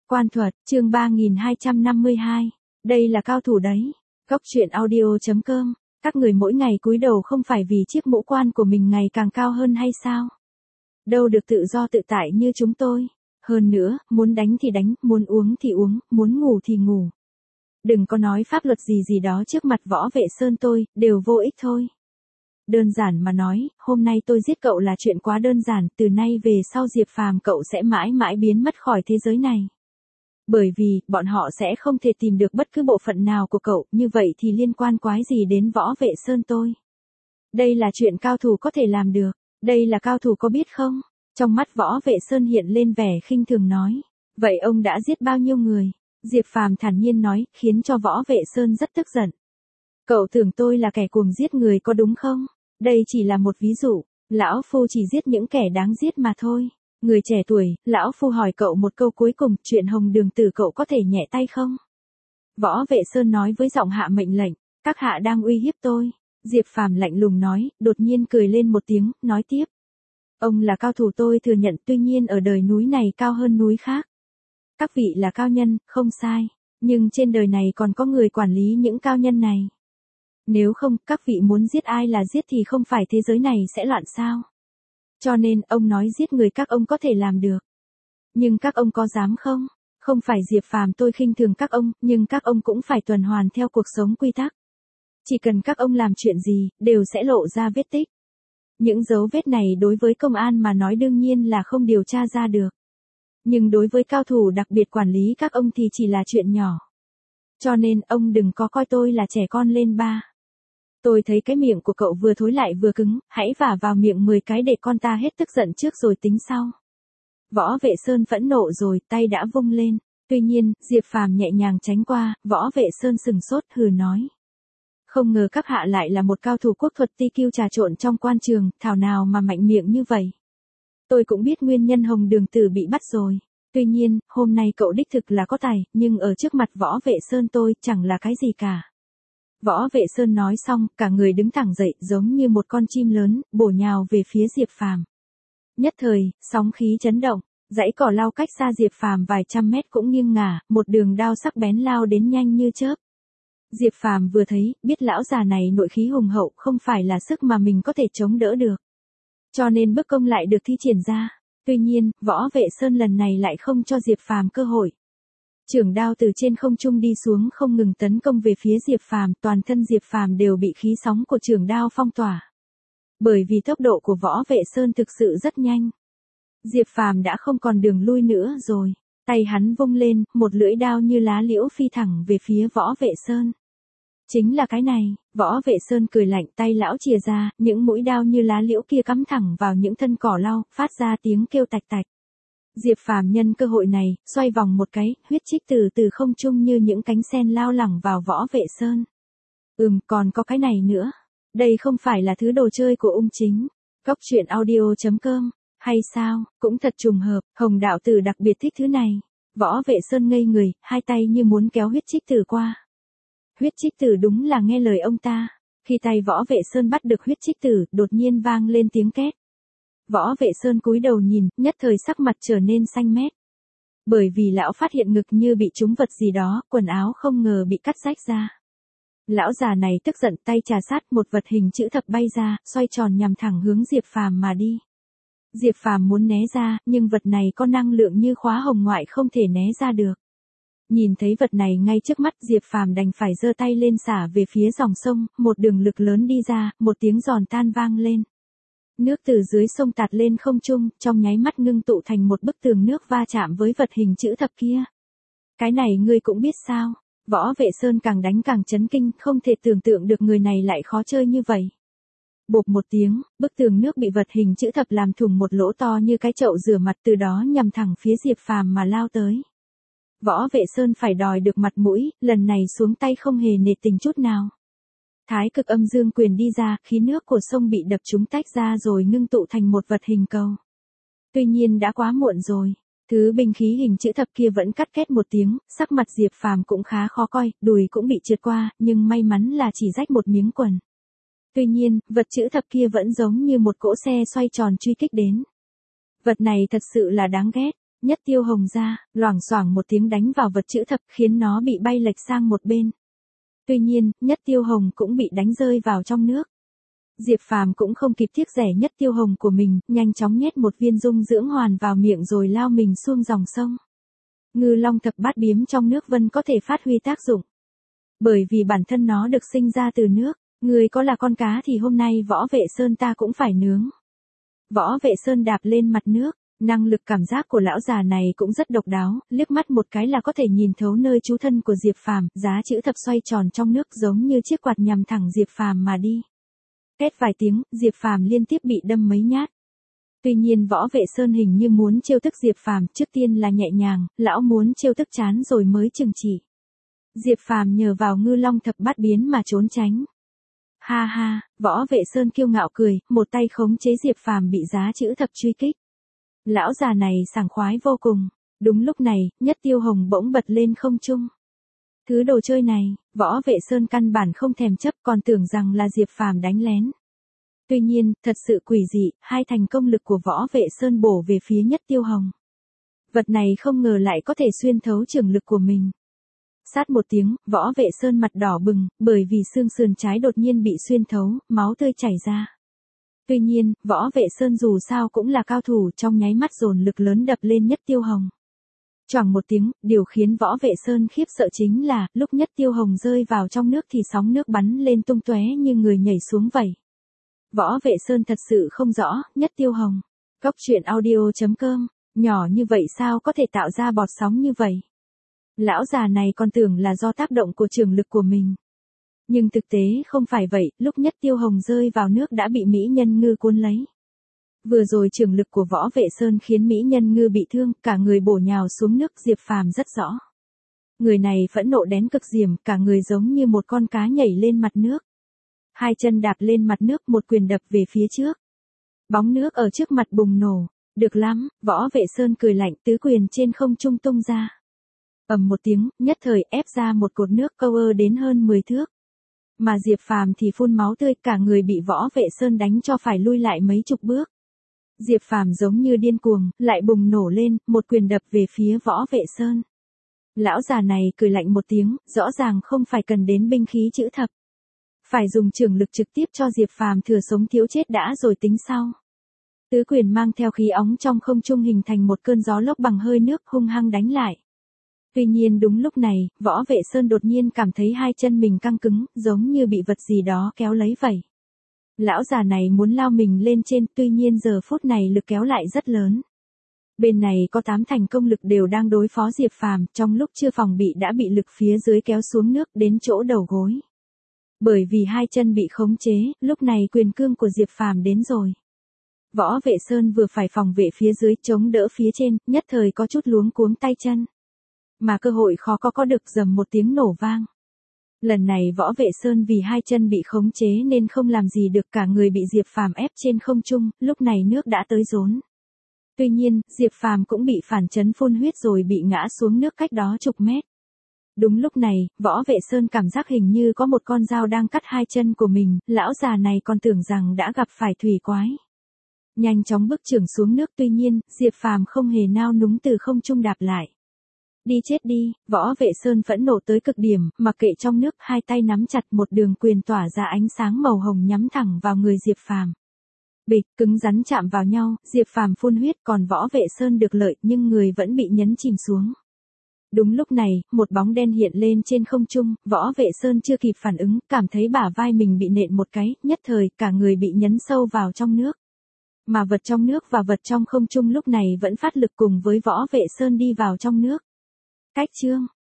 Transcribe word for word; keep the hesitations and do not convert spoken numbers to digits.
Quan thuật, chương ba nghìn hai trăm năm mươi hai. Đây là cao thủ đấy. Góc truyện audio chấm com. Các người mỗi ngày cúi đầu không phải vì chiếc mũ quan của mình ngày càng cao hơn hay sao? Đâu được tự do tự tại như chúng tôi. Hơn nữa, muốn đánh thì đánh, muốn uống thì uống, muốn ngủ thì ngủ. Đừng có nói pháp luật gì gì đó trước mặt Võ Vệ Sơn tôi, đều vô ích thôi. Đơn giản mà nói, hôm nay tôi giết cậu là chuyện quá đơn giản, từ nay về sau Diệp Phàm cậu sẽ mãi mãi biến mất khỏi thế giới này. Bởi vì, bọn họ sẽ không thể tìm được bất cứ bộ phận nào của cậu, như vậy thì liên quan quái gì đến Võ Vệ Sơn tôi. Đây là chuyện cao thủ có thể làm được, đây là cao thủ có biết không? Trong mắt Võ Vệ Sơn hiện lên vẻ khinh thường nói, vậy ông đã giết bao nhiêu người? Diệp Phàm thản nhiên nói, khiến cho Võ Vệ Sơn rất tức giận. Cậu tưởng tôi là kẻ cuồng giết người có đúng không? Đây chỉ là một ví dụ, lão phu chỉ giết những kẻ đáng giết mà thôi. Người trẻ tuổi, lão phu hỏi cậu một câu cuối cùng, chuyện Hồng Đường Tử cậu có thể nhẹ tay không? Võ Vệ Sơn nói với giọng hạ mệnh lệnh, các hạ đang uy hiếp tôi. Diệp Phàm lạnh lùng nói, đột nhiên cười lên một tiếng, nói tiếp. Ông là cao thủ tôi thừa nhận, tuy nhiên ở đời núi này cao hơn núi khác. Các vị là cao nhân, không sai, nhưng trên đời này còn có người quản lý những cao nhân này. Nếu không, các vị muốn giết ai là giết thì không phải thế giới này sẽ loạn sao? Cho nên, ông nói giết người các ông có thể làm được. Nhưng các ông có dám không? Không phải Diệp Phàm tôi khinh thường các ông, nhưng các ông cũng phải tuần hoàn theo cuộc sống quy tắc. Chỉ cần các ông làm chuyện gì, đều sẽ lộ ra vết tích. Những dấu vết này đối với công an mà nói đương nhiên là không điều tra ra được. Nhưng đối với cao thủ đặc biệt quản lý các ông thì chỉ là chuyện nhỏ. Cho nên, ông đừng có coi tôi là trẻ con lên ba. Tôi thấy cái miệng của cậu vừa thối lại vừa cứng, hãy vả vào miệng mười cái để con ta hết tức giận trước rồi tính sau. Võ Vệ Sơn phẫn nộ rồi, tay đã vung lên. Tuy nhiên, Diệp Phàm nhẹ nhàng tránh qua, Võ Vệ Sơn sừng sốt hừ nói. Không ngờ các hạ lại là một cao thủ quốc thuật ti kiêu trà trộn trong quan trường, thảo nào mà mạnh miệng như vậy. Tôi cũng biết nguyên nhân Hồng Đường Tử bị bắt rồi. Tuy nhiên, hôm nay cậu đích thực là có tài, nhưng ở trước mặt Võ Vệ Sơn tôi chẳng là cái gì cả. Võ Vệ Sơn nói xong, cả người đứng thẳng dậy giống như một con chim lớn, bổ nhào về phía Diệp Phàm. Nhất thời, sóng khí chấn động, dãy cỏ lau cách xa Diệp Phàm vài trăm mét cũng nghiêng ngả, một đường đao sắc bén lao đến nhanh như chớp. Diệp Phàm vừa thấy, biết lão già này nội khí hùng hậu, không phải là sức mà mình có thể chống đỡ được. Cho nên bức công lại được thi triển ra. Tuy nhiên, Võ Vệ Sơn lần này lại không cho Diệp Phàm cơ hội. Chưởng đao từ trên không trung đi xuống không ngừng tấn công về phía Diệp Phàm, toàn thân Diệp Phàm đều bị khí sóng của chưởng đao phong tỏa. Bởi vì tốc độ của Võ Vệ Sơn thực sự rất nhanh. Diệp Phàm đã không còn đường lui nữa rồi, tay hắn vung lên, một lưỡi đao như lá liễu phi thẳng về phía Võ Vệ Sơn. Chính là cái này, Võ Vệ Sơn cười lạnh, tay lão chìa ra, những mũi đao như lá liễu kia cắm thẳng vào những thân cỏ lau, phát ra tiếng kêu tạch tạch. Diệp Phàm nhân cơ hội này, xoay vòng một cái, huyết trích từ từ không trung như những cánh sen lao lẳng vào Võ Vệ Sơn. Ừm, còn có cái này nữa. Đây không phải là thứ đồ chơi của ung chính. Góc truyện audio chấm com. Hay sao, cũng thật trùng hợp, Hồng đạo tử đặc biệt thích thứ này. Võ Vệ Sơn ngây người, hai tay như muốn kéo huyết trích tử qua. Huyết trích tử đúng là nghe lời ông ta. Khi tay Võ Vệ Sơn bắt được huyết trích tử, đột nhiên vang lên tiếng két. Võ Vệ Sơn cúi đầu nhìn, nhất thời sắc mặt trở nên xanh mét. Bởi vì lão phát hiện ngực như bị trúng vật gì đó, quần áo không ngờ bị cắt rách ra. Lão già này tức giận, tay trà sát, một vật hình chữ thập bay ra, xoay tròn nhằm thẳng hướng Diệp Phàm mà đi. Diệp Phàm muốn né ra, nhưng vật này có năng lượng như khóa hồng ngoại không thể né ra được. Nhìn thấy vật này ngay trước mắt, Diệp Phàm đành phải giơ tay lên xả về phía dòng sông, một đường lực lớn đi ra, một tiếng giòn tan vang lên. Nước từ dưới sông tạt lên không trung, trong nháy mắt ngưng tụ thành một bức tường nước va chạm với vật hình chữ thập kia. Cái này ngươi cũng biết sao? Võ Vệ Sơn càng đánh càng chấn kinh, không thể tưởng tượng được người này lại khó chơi như vậy. Bộp một tiếng, bức tường nước bị vật hình chữ thập làm thủng một lỗ to như cái chậu rửa mặt, từ đó nhằm thẳng phía Diệp Phàm mà lao tới. Võ Vệ Sơn phải đòi được mặt mũi, lần này xuống tay không hề nể tình chút nào. Thái cực âm dương quyền đi ra, khí nước của sông bị đập trúng tách ra rồi ngưng tụ thành một vật hình cầu. Tuy nhiên đã quá muộn rồi, thứ binh khí hình chữ thập kia vẫn cắt két một tiếng, sắc mặt Diệp Phàm cũng khá khó coi, đùi cũng bị trượt qua, nhưng may mắn là chỉ rách một miếng quần. Tuy nhiên, vật chữ thập kia vẫn giống như một cỗ xe xoay tròn truy kích đến. Vật này thật sự là đáng ghét. Nhất Tiêu Hồng ra, loảng xoảng một tiếng đánh vào vật chữ thập khiến nó bị bay lệch sang một bên. Tuy nhiên, Nhất Tiêu Hồng cũng bị đánh rơi vào trong nước. Diệp Phàm cũng không kịp tiếc rẻ Nhất Tiêu Hồng của mình, nhanh chóng nhét một viên dung dưỡng hoàn vào miệng rồi lao mình xuống dòng sông. Ngư Long thập bát biếm trong nước vân có thể phát huy tác dụng. Bởi vì bản thân nó được sinh ra từ nước, người có là con cá thì hôm nay Võ Vệ Sơn ta cũng phải nướng. Võ Vệ Sơn đạp lên mặt nước, năng lực cảm giác của lão già này cũng rất độc đáo, liếc mắt một cái là có thể nhìn thấu nơi trú thân của Diệp Phàm, giá chữ thập xoay tròn trong nước giống như chiếc quạt nhằm thẳng Diệp Phàm mà đi. Két vài tiếng, Diệp Phàm liên tiếp bị đâm mấy nhát. Tuy nhiên Võ Vệ Sơn hình như muốn trêu tức Diệp Phàm, trước tiên là nhẹ nhàng, lão muốn trêu tức chán rồi mới trừng trị. Diệp Phàm nhờ vào Ngư Long thập bát biến mà trốn tránh. Ha ha, Võ Vệ Sơn kiêu ngạo cười, một tay khống chế Diệp Phàm bị giá chữ thập truy kích. Lão già này sảng khoái vô cùng. Đúng lúc này, Nhất Tiêu Hồng bỗng bật lên không trung. Thứ đồ chơi này, Võ Vệ Sơn căn bản không thèm chấp, còn tưởng rằng là Diệp Phàm đánh lén. Tuy nhiên, thật sự quỷ dị, hai thành công lực của Võ Vệ Sơn bổ về phía Nhất Tiêu Hồng. Vật này không ngờ lại có thể xuyên thấu trường lực của mình. Sát một tiếng, Võ Vệ Sơn mặt đỏ bừng, bởi vì xương sườn trái đột nhiên bị xuyên thấu, máu tươi chảy ra. Tuy nhiên, Võ Vệ Sơn dù sao cũng là cao thủ, trong nháy mắt dồn lực lớn đập lên Nhất Tiêu Hồng. Choảng một tiếng, điều khiến Võ Vệ Sơn khiếp sợ chính là, lúc Nhất Tiêu Hồng rơi vào trong nước thì sóng nước bắn lên tung tóe như người nhảy xuống vậy. Võ Vệ Sơn thật sự không rõ, Nhất Tiêu Hồng. Cốc truyện audio chấm com, nhỏ như vậy sao có thể tạo ra bọt sóng như vậy? Lão già này còn tưởng là do tác động của trường lực của mình. Nhưng thực tế không phải vậy, lúc Nhất Tiêu Hồng rơi vào nước đã bị Mỹ Nhân Ngư cuốn lấy. Vừa rồi trường lực của Võ Vệ Sơn khiến Mỹ Nhân Ngư bị thương, cả người bổ nhào xuống nước, Diệp Phàm rất rõ. Người này phẫn nộ đến cực điểm, cả người giống như một con cá nhảy lên mặt nước. Hai chân đạp lên mặt nước, một quyền đập về phía trước. Bóng nước ở trước mặt bùng nổ. Được lắm, Võ Vệ Sơn cười lạnh, tứ quyền trên không trung tung ra. Ầm một tiếng, nhất thời ép ra một cột nước câu ơ đến hơn mười thước. Mà Diệp Phàm thì phun máu tươi, cả người bị Võ Vệ Sơn đánh cho phải lui lại mấy chục bước. Diệp Phàm giống như điên cuồng, lại bùng nổ lên, một quyền đập về phía Võ Vệ Sơn. Lão già này cười lạnh một tiếng, rõ ràng không phải cần đến binh khí chữ thập. Phải dùng trường lực trực tiếp cho Diệp Phàm thừa sống thiếu chết đã rồi tính sau. Tứ quyền mang theo khí óng trong không trung hình thành một cơn gió lốc bằng hơi nước hung hăng đánh lại. Tuy nhiên đúng lúc này, Võ Vệ Sơn đột nhiên cảm thấy hai chân mình căng cứng, giống như bị vật gì đó kéo lấy vậy. Lão già này muốn lao mình lên trên, tuy nhiên giờ phút này lực kéo lại rất lớn. Bên này có tám thành công lực đều đang đối phó Diệp Phàm, trong lúc chưa phòng bị đã bị lực phía dưới kéo xuống nước đến chỗ đầu gối. Bởi vì hai chân bị khống chế, lúc này quyền cương của Diệp Phàm đến rồi. Võ Vệ Sơn vừa phải phòng vệ phía dưới chống đỡ phía trên, nhất thời có chút luống cuống tay chân. Mà cơ hội khó có có được, dầm một tiếng nổ vang. Lần này Võ Vệ Sơn vì hai chân bị khống chế nên không làm gì được, cả người bị Diệp Phàm ép trên không trung, lúc này nước đã tới rốn. Tuy nhiên, Diệp Phàm cũng bị phản chấn phun huyết rồi bị ngã xuống nước cách đó chục mét. Đúng lúc này, Võ Vệ Sơn cảm giác hình như có một con dao đang cắt hai chân của mình, lão già này còn tưởng rằng đã gặp phải thủy quái. Nhanh chóng bước chưởng xuống nước, tuy nhiên, Diệp Phàm không hề nao núng từ không trung đạp lại. Đi chết đi, Võ Vệ Sơn phẫn nộ tới cực điểm, mặc kệ trong nước, hai tay nắm chặt, một đường quyền tỏa ra ánh sáng màu hồng nhắm thẳng vào người Diệp Phàm. Bịch, cứng rắn chạm vào nhau, Diệp Phàm phun huyết, còn Võ Vệ Sơn được lợi nhưng người vẫn bị nhấn chìm xuống. Đúng lúc này, một bóng đen hiện lên trên không trung, Võ Vệ Sơn chưa kịp phản ứng, cảm thấy bả vai mình bị nện một cái, nhất thời cả người bị nhấn sâu vào trong nước. Mà vật trong nước và vật trong không trung lúc này vẫn phát lực cùng với Võ Vệ Sơn đi vào trong nước. Cách chương